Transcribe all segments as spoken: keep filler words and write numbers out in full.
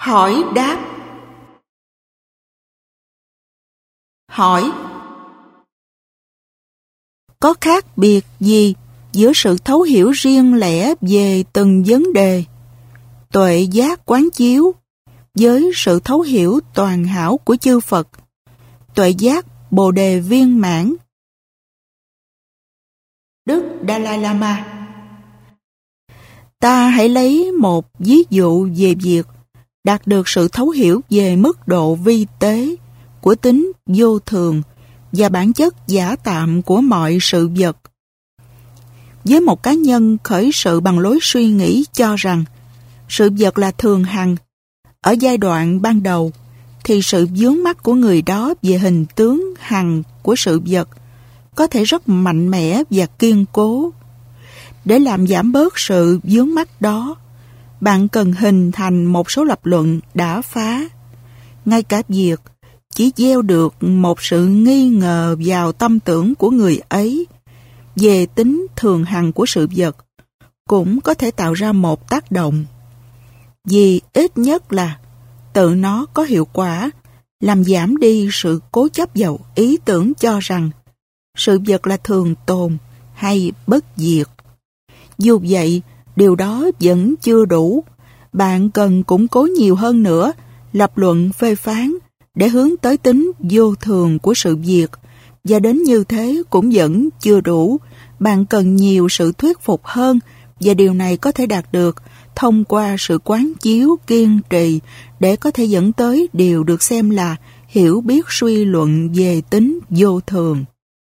Hỏi đáp. Hỏi: có khác biệt gì giữa sự thấu hiểu riêng lẻ về từng vấn đề, tuệ giác quán chiếu, với sự thấu hiểu toàn hảo của chư Phật, tuệ giác Bồ đề viên mãn? Đức Dalai Lama: ta hãy lấy một ví dụ về việc đạt được sự thấu hiểu về mức độ vi tế của tính vô thường và bản chất giả tạm của mọi sự vật. Với một cá nhân khởi sự bằng lối suy nghĩ cho rằng sự vật là thường hằng, ở giai đoạn ban đầu thì sự vướng mắc của người đó về hình tướng hằng của sự vật có thể rất mạnh mẽ và kiên cố. Để làm giảm bớt sự vướng mắc đó, bạn cần hình thành một số lập luận đã phá. Ngay cả việc chỉ gieo được một sự nghi ngờ vào tâm tưởng của người ấy về tính thường hằng của sự vật cũng có thể tạo ra một tác động. Vì ít nhất là tự nó có hiệu quả làm giảm đi sự cố chấp vào ý tưởng cho rằng sự vật là thường tồn hay bất diệt. Dù vậy, điều đó vẫn chưa đủ. Bạn cần củng cố nhiều hơn nữa lập luận phê phán để hướng tới tính vô thường của sự việc, và đến như thế cũng vẫn chưa đủ. Bạn cần nhiều sự thuyết phục hơn, và điều này có thể đạt được thông qua sự quán chiếu kiên trì để có thể dẫn tới điều được xem là hiểu biết suy luận về tính vô thường.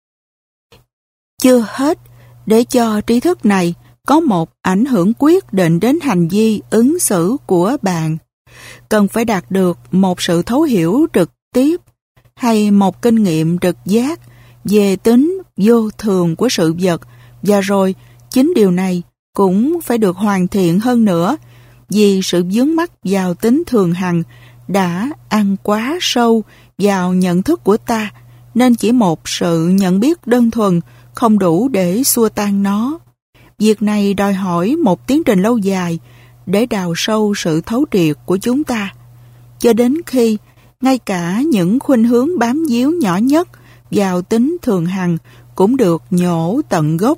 Chưa hết, để cho trí thức này có một ảnh hưởng quyết định đến hành vi ứng xử của bạn, cần phải đạt được một sự thấu hiểu trực tiếp hay một kinh nghiệm trực giác về tính vô thường của sự vật, và rồi chính điều này cũng phải được hoàn thiện hơn nữa, vì sự vướng mắc vào tính thường hằng đã ăn quá sâu vào nhận thức của ta, nên chỉ một sự nhận biết đơn thuần không đủ để xua tan nó. Việc này đòi hỏi một tiến trình lâu dài để đào sâu sự thấu triệt của chúng ta, cho đến khi ngay cả những khuynh hướng bám víu nhỏ nhất vào tính thường hằng cũng được nhổ tận gốc.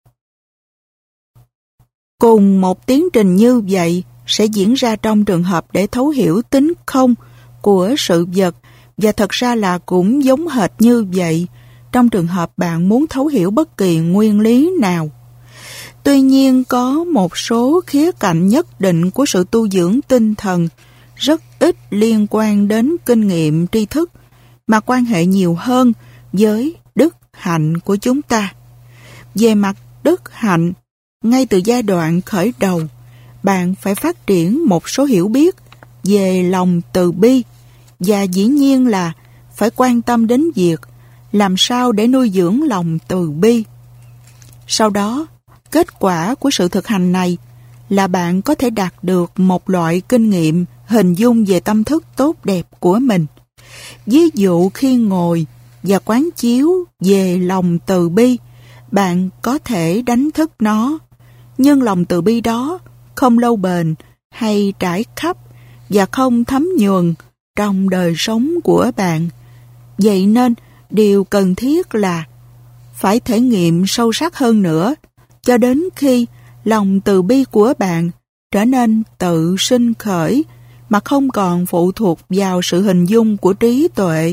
Cùng một tiến trình như vậy sẽ diễn ra trong trường hợp để thấu hiểu tính không của sự vật, và thật ra là cũng giống hệt như vậy trong trường hợp bạn muốn thấu hiểu bất kỳ nguyên lý nào. Tuy nhiên, có một số khía cạnh nhất định của sự tu dưỡng tinh thần rất ít liên quan đến kinh nghiệm tri thức, mà quan hệ nhiều hơn với đức hạnh của chúng ta. Về mặt đức hạnh, ngay từ giai đoạn khởi đầu, bạn phải phát triển một số hiểu biết về lòng từ bi, và dĩ nhiên là phải quan tâm đến việc làm sao để nuôi dưỡng lòng từ bi. Sau đó, kết quả của sự thực hành này là bạn có thể đạt được một loại kinh nghiệm hình dung về tâm thức tốt đẹp của mình. Ví dụ khi ngồi và quán chiếu về lòng từ bi, bạn có thể đánh thức nó, nhưng lòng từ bi đó không lâu bền hay trải khắp và không thấm nhuần trong đời sống của bạn. Vậy nên, điều cần thiết là phải thể nghiệm sâu sắc hơn nữa, cho đến khi lòng từ bi của bạn trở nên tự sinh khởi mà không còn phụ thuộc vào sự hình dung của trí tuệ.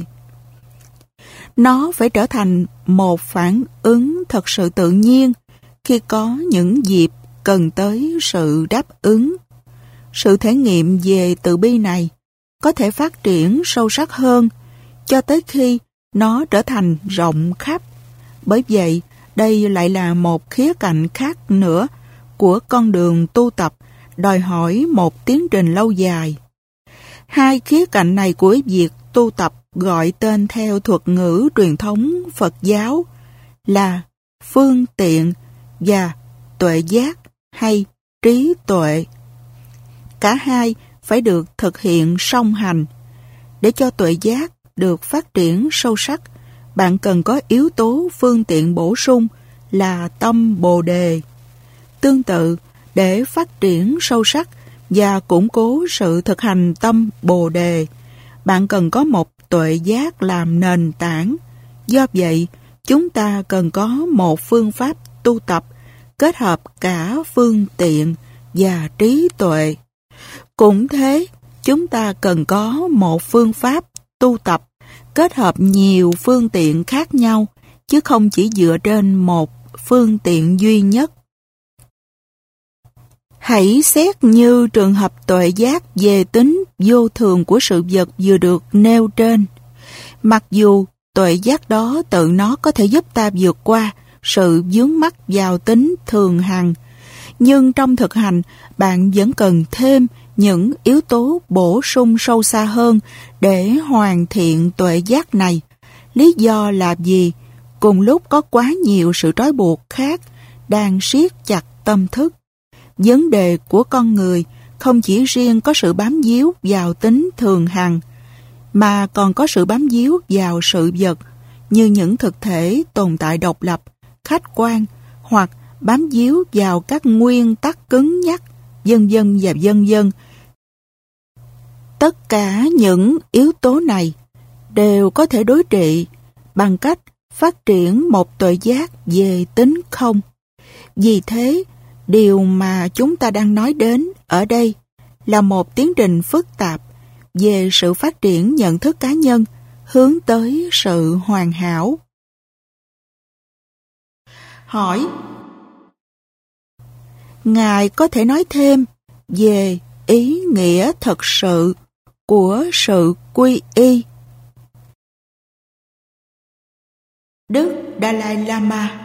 Nó phải trở thành một phản ứng thật sự tự nhiên khi có những dịp cần tới sự đáp ứng. Sự thể nghiệm về từ bi này có thể phát triển sâu sắc hơn cho tới khi nó trở thành rộng khắp. Bởi vậy, đây lại là một khía cạnh khác nữa của con đường tu tập, đòi hỏi một tiến trình lâu dài. Hai khía cạnh này của việc tu tập gọi tên theo thuật ngữ truyền thống Phật giáo là phương tiện và tuệ giác hay trí tuệ. Cả hai phải được thực hiện song hành. Để cho tuệ giác được phát triển sâu sắc, bạn cần có yếu tố phương tiện bổ sung là tâm Bồ đề. Tương tự, để phát triển sâu sắc, và củng cố sự thực hành tâm Bồ Đề, bạn cần có một tuệ giác làm nền tảng. Do vậy, chúng ta cần có một phương pháp tu tập kết hợp cả phương tiện và trí tuệ. Cũng thế, chúng ta cần có một phương pháp tu tập kết hợp nhiều phương tiện khác nhau, chứ không chỉ dựa trên một phương tiện duy nhất. Hãy xét như trường hợp tuệ giác về tính vô thường của sự vật vừa được nêu trên. Mặc dù tuệ giác đó tự nó có thể giúp ta vượt qua sự vướng mắc vào tính thường hằng, nhưng trong thực hành bạn vẫn cần thêm những yếu tố bổ sung sâu xa hơn để hoàn thiện tuệ giác này. Lý do là gì? Cùng lúc có quá nhiều sự trói buộc khác đang siết chặt tâm thức. Vấn đề của con người không chỉ riêng có sự bám víu vào tính thường hằng, mà còn có sự bám víu vào sự vật như những thực thể tồn tại độc lập, khách quan, hoặc bám víu vào các nguyên tắc cứng nhắc, vân vân và vân vân. Tất cả những yếu tố này đều có thể đối trị bằng cách phát triển một tuệ giác về tính không. Vì thế, điều mà chúng ta đang nói đến ở đây là một tiến trình phức tạp về sự phát triển nhận thức cá nhân hướng tới sự hoàn hảo. Hỏi: Ngài có thể nói thêm về ý nghĩa thật sự của sự quy y? Đức Dalai Lama: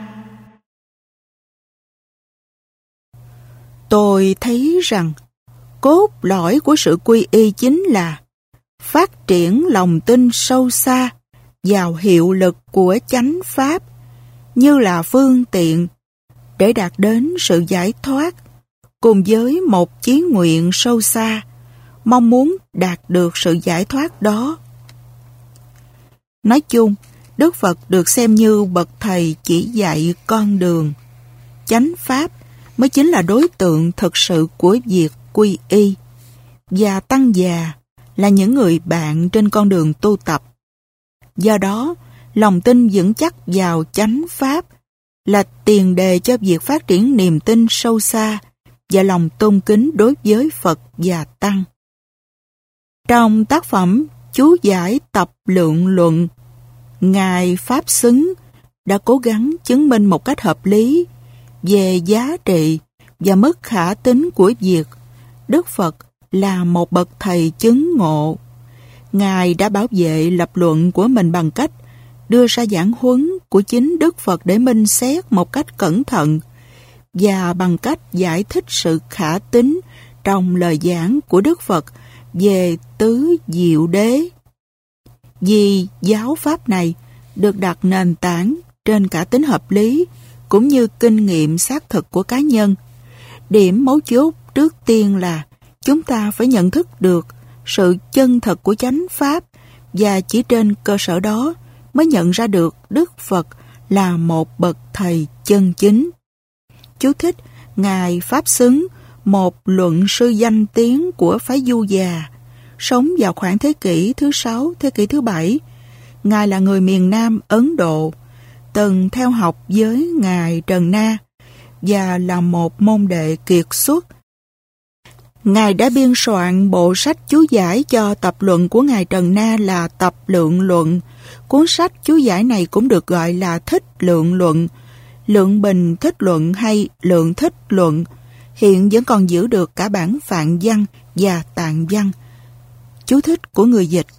Tôi thấy rằng cốt lõi của sự quy y chính là phát triển lòng tin sâu xa vào hiệu lực của chánh pháp như là phương tiện để đạt đến sự giải thoát, cùng với một chí nguyện sâu xa, mong muốn đạt được sự giải thoát đó. Nói chung, Đức Phật được xem như bậc thầy chỉ dạy con đường. Chánh pháp mới chính là đối tượng thực sự của việc quy y, và tăng già là những người bạn trên con đường tu tập. Do đó, lòng tin vững chắc vào chánh pháp là tiền đề cho việc phát triển niềm tin sâu xa và lòng tôn kính đối với Phật và Tăng. Trong tác phẩm Chú giải tập lượng luận, Ngài Pháp Xứng đã cố gắng chứng minh một cách hợp lý về giá trị và mức khả tính của việc Đức Phật là một bậc thầy chứng ngộ. Ngài đã bảo vệ lập luận của mình bằng cách đưa ra giảng huấn của chính Đức Phật để minh xét một cách cẩn thận, và bằng cách giải thích sự khả tín trong lời giảng của Đức Phật về tứ diệu đế. Vì giáo pháp này được đặt nền tảng trên cả tính hợp lý cũng như kinh nghiệm xác thực của cá nhân. Điểm mấu chốt trước tiên là chúng ta phải nhận thức được sự chân thật của chánh pháp, và chỉ trên cơ sở đó mới nhận ra được Đức Phật là một bậc thầy chân chính. Chú thích: Ngài Pháp Xứng, một luận sư danh tiếng của phái Du Già, sống vào khoảng thế kỷ thứ sáu, thế kỷ thứ bảy. Ngài là người miền Nam Ấn Độ, từng theo học với Ngài Trần Na và là một môn đệ kiệt xuất. Ngài đã biên soạn bộ sách chú giải cho tập luận của Ngài Trần Na là Tập Lượng Luận. Cuốn sách chú giải này cũng được gọi là Thích Lượng Luận, Lượng Bình Thích Luận hay Lượng Thích Luận. Hiện vẫn còn giữ được cả bản Phạn văn và Tạng văn. Chú thích của người dịch: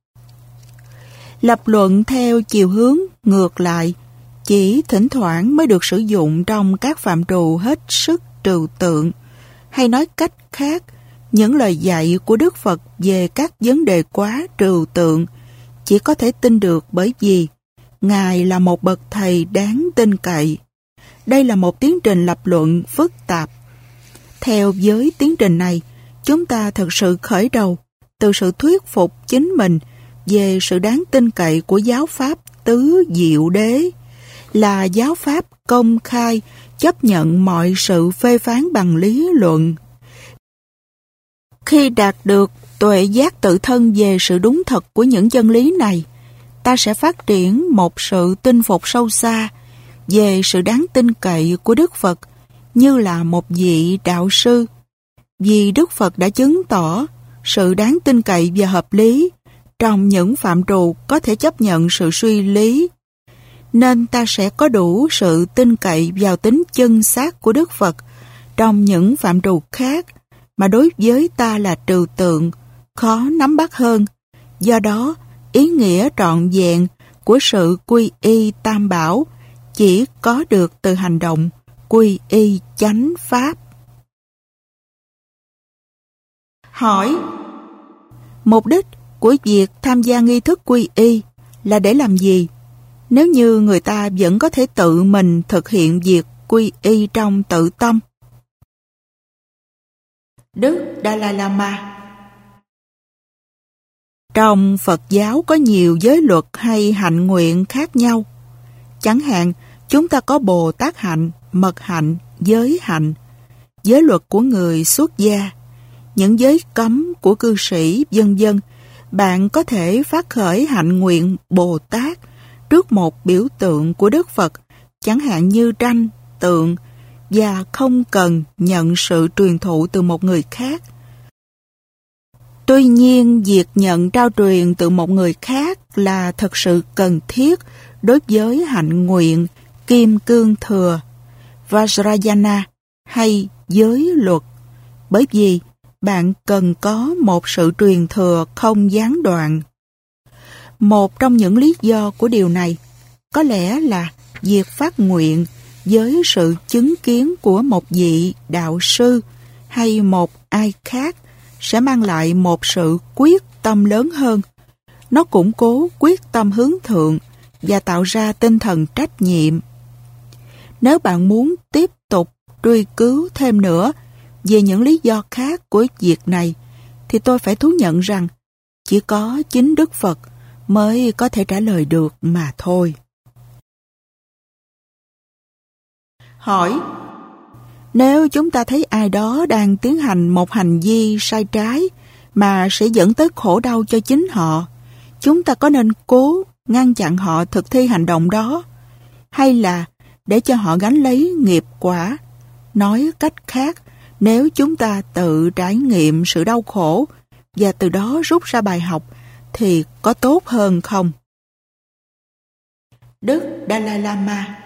Lập luận theo chiều hướng ngược lại chỉ thỉnh thoảng mới được sử dụng trong các phạm trù hết sức trừu tượng. Hay nói cách khác, những lời dạy của Đức Phật về các vấn đề quá trừu tượng chỉ có thể tin được bởi vì Ngài là một bậc thầy đáng tin cậy. Đây là một tiến trình lập luận phức tạp. Theo với tiến trình này, chúng ta thực sự khởi đầu từ sự thuyết phục chính mình về sự đáng tin cậy của giáo pháp tứ diệu đế, là giáo pháp công khai chấp nhận mọi sự phê phán bằng lý luận. Khi đạt được tuệ giác tự thân về sự đúng thật của những chân lý này, ta sẽ phát triển một sự tin phục sâu xa về sự đáng tin cậy của Đức Phật như là một vị đạo sư. Vì Đức Phật đã chứng tỏ sự đáng tin cậy và hợp lý trong những phạm trù có thể chấp nhận sự suy lý, nên ta sẽ có đủ sự tin cậy vào tính chân xác của Đức Phật trong những phạm trù khác mà đối với ta là trừu tượng, khó nắm bắt hơn. Do đó, ý nghĩa trọn vẹn của sự quy y tam bảo chỉ có được từ hành động quy y chánh pháp. Hỏi: mục đích của việc tham gia nghi thức quy y là để làm gì? Nếu như người ta vẫn có thể tự mình thực hiện việc quy y trong tự tâm. Đức Dalai Lama: trong Phật giáo có nhiều giới luật hay hạnh nguyện khác nhau. Chẳng hạn, chúng ta có Bồ Tát hạnh, Mật hạnh, giới hạnh, giới luật của người xuất gia, những giới cấm của cư sĩ, vân vân. Bạn có thể phát khởi hạnh nguyện Bồ Tát trước một biểu tượng của Đức Phật, chẳng hạn như tranh, tượng, và không cần nhận sự truyền thụ từ một người khác. Tuy nhiên, việc nhận trao truyền từ một người khác là thật sự cần thiết đối với hạnh nguyện Kim Cương Thừa, Vajrayana hay giới luật, bởi vì bạn cần có một sự truyền thừa không gián đoạn. Một trong những lý do của điều này có lẽ là việc phát nguyện với sự chứng kiến của một vị đạo sư hay một ai khác sẽ mang lại một sự quyết tâm lớn hơn. Nó củng cố quyết tâm hướng thượng và tạo ra tinh thần trách nhiệm. Nếu bạn muốn tiếp tục truy cứu thêm nữa về những lý do khác của việc này, thì tôi phải thú nhận rằng chỉ có chính Đức Phật mới có thể trả lời được mà thôi. Hỏi: nếu chúng ta thấy ai đó đang tiến hành một hành vi sai trái mà sẽ dẫn tới khổ đau cho chính họ, chúng ta có nên cố ngăn chặn họ thực thi hành động đó, hay là để cho họ gánh lấy nghiệp quả? Nói cách khác, nếu chúng ta tự trải nghiệm sự đau khổ và từ đó rút ra bài học thì có tốt hơn không? Đức Dalai Lama: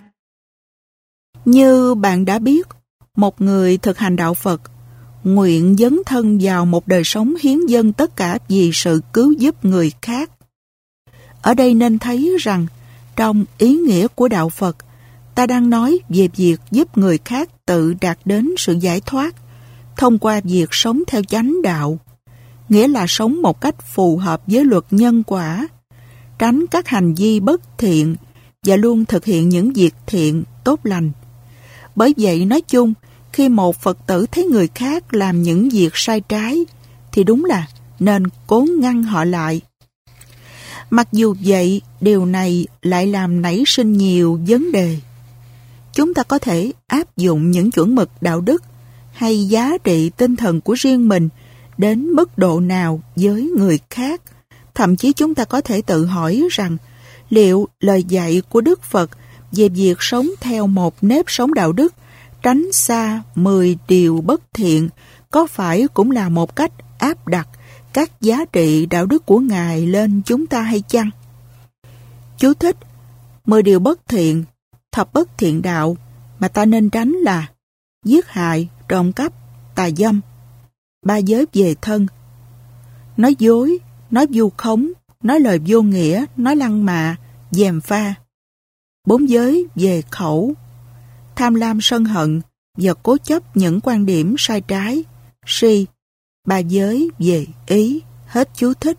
như bạn đã biết, một người thực hành đạo Phật nguyện dấn thân vào một đời sống hiến dâng tất cả vì sự cứu giúp người khác. Ở đây nên thấy rằng trong ý nghĩa của đạo Phật, ta đang nói về việc giúp người khác tự đạt đến sự giải thoát thông qua việc sống theo chánh đạo, nghĩa là sống một cách phù hợp với luật nhân quả, tránh các hành vi bất thiện và luôn thực hiện những việc thiện, tốt lành. Bởi vậy, nói chung, khi một Phật tử thấy người khác làm những việc sai trái, thì đúng là nên cố ngăn họ lại. Mặc dù vậy, điều này lại làm nảy sinh nhiều vấn đề. Chúng ta có thể áp dụng những chuẩn mực đạo đức hay giá trị tinh thần của riêng mình đến mức độ nào với người khác. Thậm chí chúng ta có thể tự hỏi rằng liệu lời dạy của Đức Phật về việc sống theo một nếp sống đạo đức, tránh xa mười điều bất thiện, có phải cũng là một cách áp đặt các giá trị đạo đức của Ngài lên chúng ta hay chăng? Chú thích: mười điều bất thiện, thập bất thiện đạo mà ta nên tránh là giết hại, trộm cắp, tà dâm, ba giới về thân, nói dối, nói vu khống, nói lời vô nghĩa, nói lăng mạ, gièm pha, bốn giới về khẩu, tham lam sân hận và cố chấp những quan điểm sai trái, si, ba giới về ý. Hết chú thích.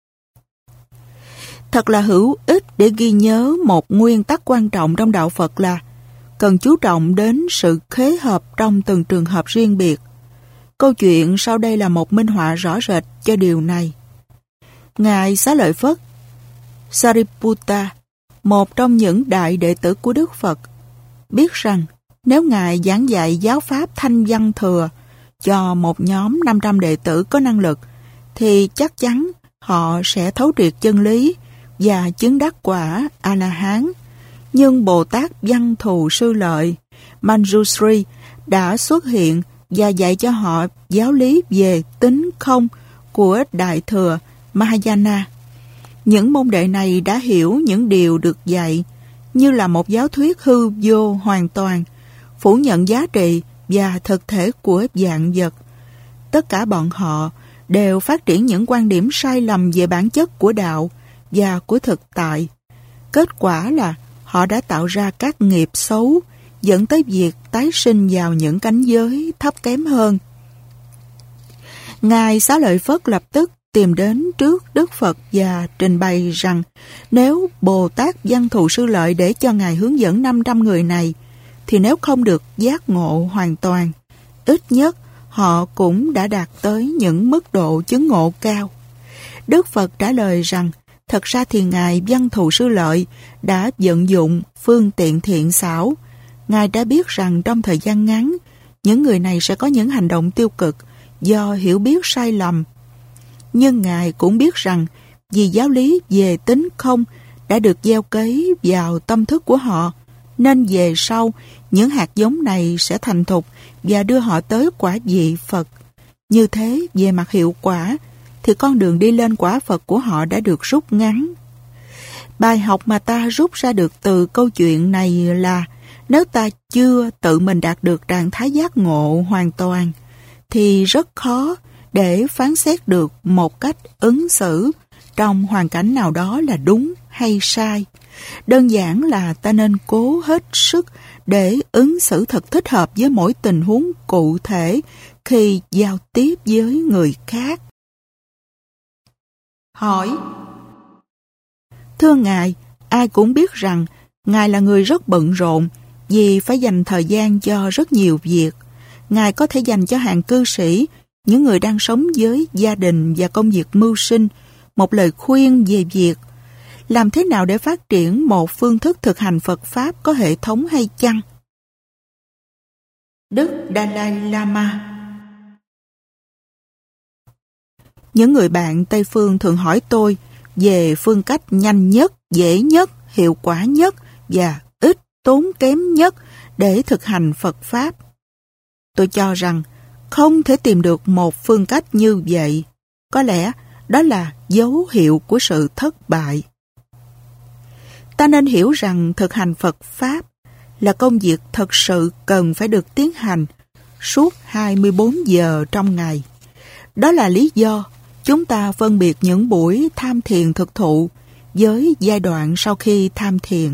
Thật là hữu ích để ghi nhớ một nguyên tắc quan trọng trong đạo Phật là cần chú trọng đến sự khế hợp trong từng trường hợp riêng biệt. Câu chuyện sau đây là một minh họa rõ rệt cho điều này. Ngài Xá Lợi Phất Sariputta, một trong những đại đệ tử của Đức Phật, biết rằng nếu Ngài giảng dạy giáo pháp Thanh Văn Thừa cho một nhóm năm trăm đệ tử có năng lực, thì chắc chắn họ sẽ thấu triệt chân lý và chứng đắc quả A-la-hán. Nhưng Bồ Tát Văn Thù Sư Lợi, Manjusri, đã xuất hiện và dạy cho họ giáo lý về tính không của Đại Thừa Mahayana. Những môn đệ này đã hiểu những điều được dạy như là một giáo thuyết hư vô hoàn toàn, phủ nhận giá trị và thực thể của vạn vật. Tất cả bọn họ đều phát triển những quan điểm sai lầm về bản chất của đạo và của thực tại. Kết quả là họ đã tạo ra các nghiệp xấu, dẫn tới việc tái sinh vào những cảnh giới thấp kém hơn. Ngài Xá Lợi Phất lập tức tìm đến trước Đức Phật và trình bày rằng nếu Bồ Tát Văn Thù Sư Lợi để cho Ngài hướng dẫn năm trăm người này, thì nếu không được giác ngộ hoàn toàn, ít nhất họ cũng đã đạt tới những mức độ chứng ngộ cao. Đức Phật trả lời rằng thật ra thì Ngài Văn Thù Sư Lợi đã vận dụng phương tiện thiện xảo. Ngài đã biết rằng trong thời gian ngắn, những người này sẽ có những hành động tiêu cực do hiểu biết sai lầm. Nhưng Ngài cũng biết rằng vì giáo lý về tính không đã được gieo cấy vào tâm thức của họ, nên về sau những hạt giống này sẽ thành thục và đưa họ tới quả vị Phật. Như thế, về mặt hiệu quả, thì con đường đi lên quả Phật của họ đã được rút ngắn. Bài học mà ta rút ra được từ câu chuyện này là nếu ta chưa tự mình đạt được trạng thái giác ngộ hoàn toàn, thì rất khó để phán xét được một cách ứng xử trong hoàn cảnh nào đó là đúng hay sai. Đơn giản là ta nên cố hết sức để ứng xử thật thích hợp với mỗi tình huống cụ thể khi giao tiếp với người khác. Hỏi: thưa Ngài, ai cũng biết rằng Ngài là người rất bận rộn vì phải dành thời gian cho rất nhiều việc. Ngài có thể dành cho hàng cư sĩ, những người đang sống với gia đình và công việc mưu sinh, một lời khuyên về việc làm thế nào để phát triển một phương thức thực hành Phật Pháp có hệ thống hay chăng? Đức Dalai Lama. Những người bạn Tây Phương thường hỏi tôi về phương cách nhanh nhất, dễ nhất, hiệu quả nhất và ít tốn kém nhất để thực hành Phật Pháp. Tôi cho rằng không thể tìm được một phương cách như vậy. Có lẽ đó là dấu hiệu của sự thất bại. Ta nên hiểu rằng thực hành Phật Pháp là công việc thật sự cần phải được tiến hành suốt hai mươi bốn giờ trong ngày. Đó là lý do chúng ta phân biệt những buổi tham thiền thực thụ với giai đoạn sau khi tham thiền.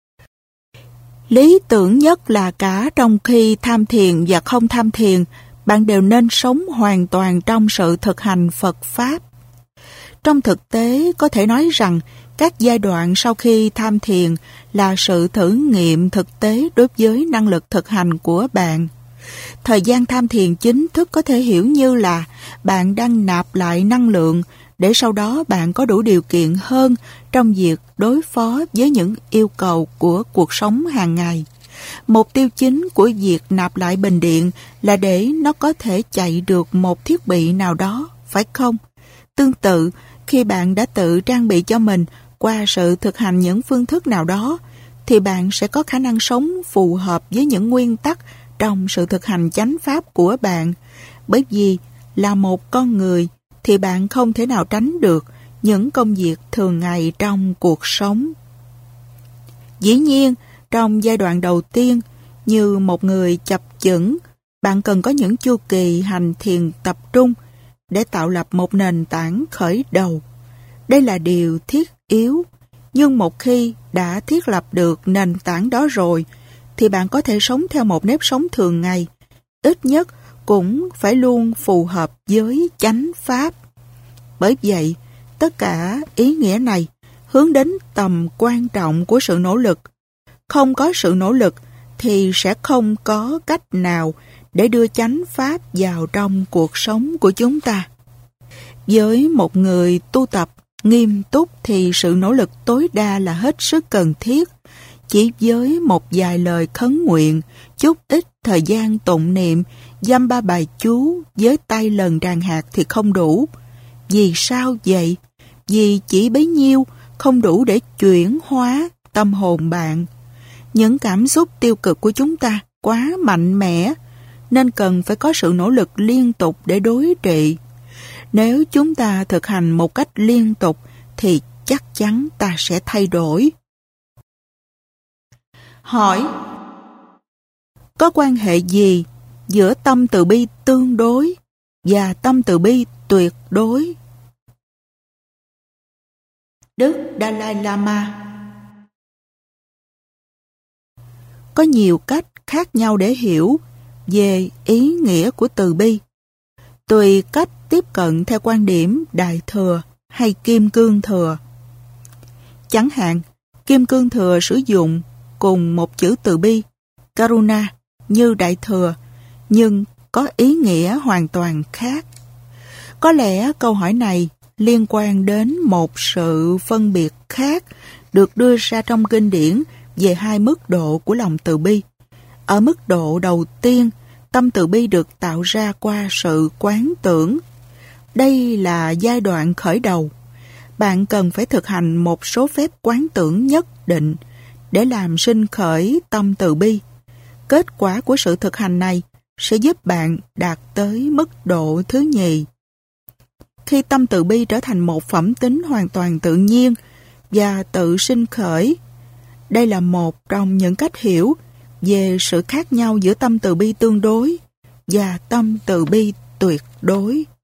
Lý tưởng nhất là cả trong khi tham thiền và không tham thiền, bạn đều nên sống hoàn toàn trong sự thực hành Phật Pháp. Trong thực tế, có thể nói rằng các giai đoạn sau khi tham thiền là sự thử nghiệm thực tế đối với năng lực thực hành của bạn. Thời gian tham thiền chính thức có thể hiểu như là bạn đang nạp lại năng lượng để sau đó bạn có đủ điều kiện hơn trong việc đối phó với những yêu cầu của cuộc sống hàng ngày. Mục tiêu chính của việc nạp lại bình điện là để nó có thể chạy được một thiết bị nào đó, phải không? Tương tự, khi bạn đã tự trang bị cho mình qua sự thực hành những phương thức nào đó, thì bạn sẽ có khả năng sống phù hợp với những nguyên tắc trong sự thực hành chánh pháp của bạn. Bởi vì là một con người thì bạn không thể nào tránh được những công việc thường ngày trong cuộc sống. Dĩ nhiên, trong giai đoạn đầu tiên, như một người chập chững, bạn cần có những chu kỳ hành thiền tập trung để tạo lập một nền tảng khởi đầu. Đây là điều thiết yếu, nhưng một khi đã thiết lập được nền tảng đó rồi, thì bạn có thể sống theo một nếp sống thường ngày, ít nhất cũng phải luôn phù hợp với chánh pháp. Bởi vậy, tất cả ý nghĩa này hướng đến tầm quan trọng của sự nỗ lực. Không có sự nỗ lực thì sẽ không có cách nào để đưa chánh pháp vào trong cuộc sống của chúng ta. Với một người tu tập nghiêm túc thì sự nỗ lực tối đa là hết sức cần thiết. Chỉ Chỉ với một vài lời khấn nguyện, chút ít thời gian tụng niệm, dăm ba bài chú với tay lần tràng hạt thì không đủ. Vì sao vậy? Vì chỉ bấy nhiêu không đủ để chuyển hóa tâm hồn bạn. Những cảm xúc tiêu cực của chúng ta quá mạnh mẽ, nên cần phải có sự nỗ lực liên tục để đối trị. Nếu chúng ta thực hành một cách liên tục thì chắc chắn ta sẽ thay đổi. Hỏi: có quan hệ gì giữa tâm từ bi tương đối và tâm từ bi tuyệt đối? Đức Dalai Lama: có nhiều cách khác nhau để hiểu về ý nghĩa của từ bi, tùy cách tiếp cận theo quan điểm Đại Thừa hay Kim Cương Thừa. Chẳng hạn, Kim Cương Thừa sử dụng cùng một chữ từ bi, Karuna, như Đại Thừa, nhưng có ý nghĩa hoàn toàn khác. Có lẽ câu hỏi này liên quan đến một sự phân biệt khác được đưa ra trong kinh điển về hai mức độ của lòng từ bi. Ở mức độ đầu tiên, tâm từ bi được tạo ra qua sự quán tưởng. Đây là giai đoạn khởi đầu. Bạn cần phải thực hành một số phép quán tưởng nhất định để làm sinh khởi tâm từ bi. Kết quả của sự thực hành này sẽ giúp bạn đạt tới mức độ thứ nhì. Khi tâm từ bi trở thành một phẩm tính hoàn toàn tự nhiên và tự sinh khởi, đây là một trong những cách hiểu về sự khác nhau giữa tâm từ bi tương đối và tâm từ bi tuyệt đối.